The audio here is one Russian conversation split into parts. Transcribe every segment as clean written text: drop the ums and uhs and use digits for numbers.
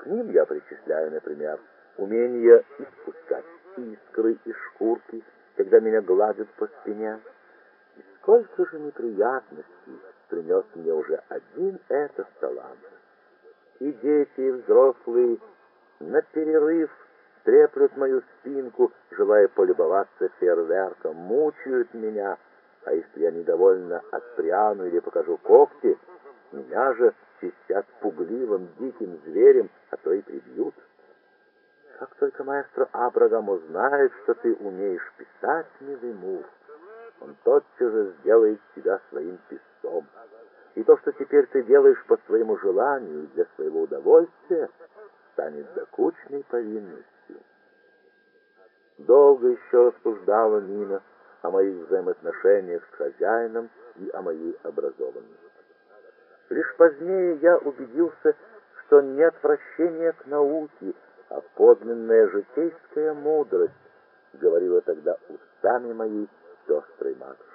К ним я причисляю, например, умение испускать искры из шкурки, когда меня гладят по спине. И сколько же неприятностей принес мне уже один этот талант. И дети, и взрослые на перерыв треплют мою спинку, желая полюбоваться фейерверком, мучают меня, а если я недовольно отпряну или покажу когти, меня же чистят пугливым, диким зверем, а то и прибьют. Как только маэстро Абрагам узнает, что ты умеешь писать, милый Мур, он тотчас же сделает тебя своим писцом. И то, что теперь ты делаешь по своему желанию и для своего удовольствия, станет докучной повинностью. Долго еще рассуждала Нина о моих взаимоотношениях с хозяином и о моей образованности. Лишь позднее я убедился, что не отвращение к науке, а подлинная житейская мудрость говорила тогда устами моей сестры матушки.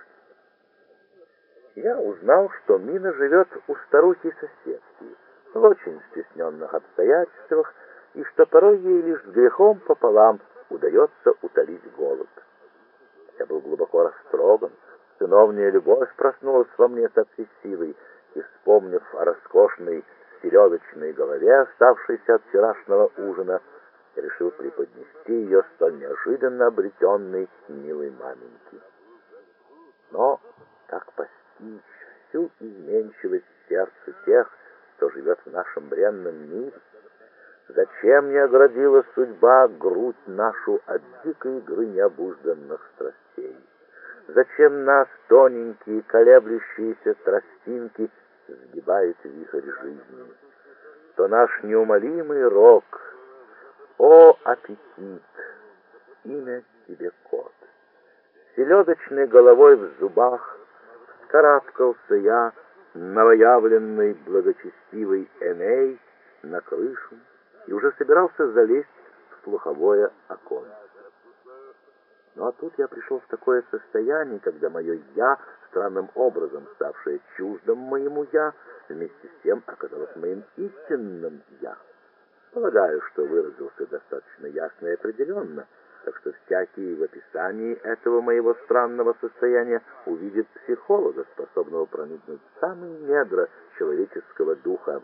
Я узнал, что Мина живет у старухи-соседки в очень стесненных обстоятельствах, и что порой ей лишь с грехом пополам удается утолить голод. Я был глубоко растроган. Сыновняя любовь проснулась во мне со всей силой, и, вспомнив о роскошной селедочной голове, оставшейся от вчерашнего ужина, я решил преподнести ее столь неожиданно обретенной милой маменьке. Но как постичь всю изменчивость сердца тех, кто живет в нашем бренном мире? Зачем не оградила судьба грудь нашу от дикой игры необузданных страстей? Зачем нас тоненькие колеблющиеся тростинки сгибает вихрь жизни? То наш неумолимый рок, о аппетит, имя тебе кот. Селедочной головой в зубах вскарабкался я, новоявленный благочестивый Эней, на крышу и уже собирался залезть в слуховое оконце. Ну а тут я пришел в такое состояние, когда мое «я», странным образом ставшее чуждым моему «я», вместе с тем оказалось моим истинным «я». Полагаю, что выразился достаточно ясно и определенно, так что всякий в описании этого моего странного состояния увидит психолога, способного проникнуть в самые недра человеческого духа.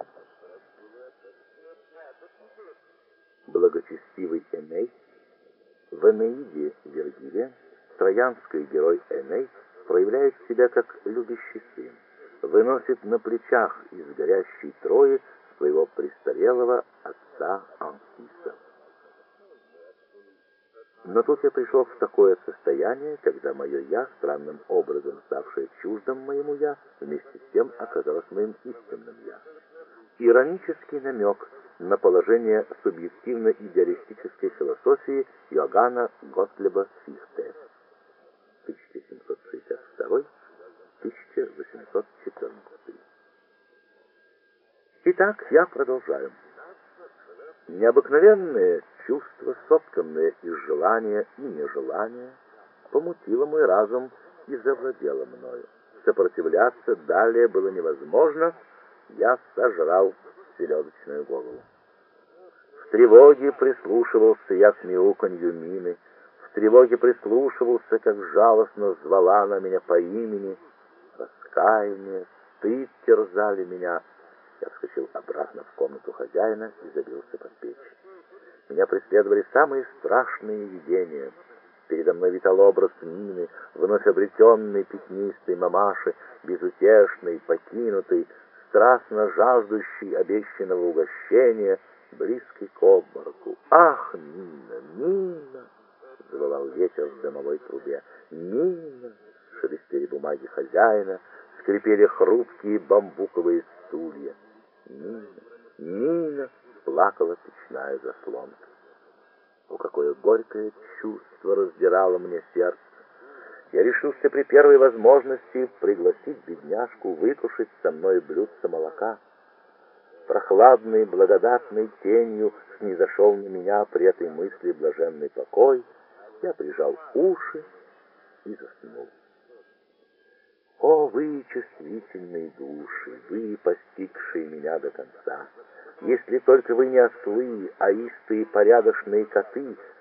Благочестивый Эней. В Энеиде Вергилия троянский герой Эней проявляет себя как любящий сын, выносит на плечах из горящей Трои своего престарелого отца Анхиса. Но тут я пришел в такое состояние, когда мое «я», странным образом ставшее чуждым моему «я», вместе с тем оказалось моим истинным «я». Иронический намек на положение субъективно-идеалистической философии Иоганна Готлеба Фихте 1762-1814. Итак, я продолжаю. Необыкновенное чувство, сотканное из желания и нежелания, помутило мой разум и завладело мною. Сопротивляться далее было невозможно, я сожрал селедочную голову. В тревоге прислушивался я к мяуканью Мины, в тревоге прислушивался, как жалостно звала она меня по имени. Раскаяние, стыд терзали меня. Я вскочил обратно в комнату хозяина и забился под печь. Меня преследовали самые страшные видения. Передо мной витал образ Нины, вновь обретенной пятнистой мамаши, безутешной, покинутой, страстно жаждущей обещанного угощения, близкой к обмороку. «Ах, Нина, Нина!» — завывал ветер в дымовой трубе. «Нина!» — шелестели бумаги хозяина, скрипели хрупкие бамбуковые стулья. «Нина, Нина!» — плакала печная заслонка. О, какое горькое чувство раздирало мне сердце! Я решился при первой возможности пригласить бедняжку выкушать со мной блюдце молока. Прохладной, благодатной тенью снизошел на меня при этой мысли блаженный покой. Я прижал уши и заснул. О, вы, чувствительные души, вы, постигшие меня до конца! Если только вы не ослы, а истые порядочные коты,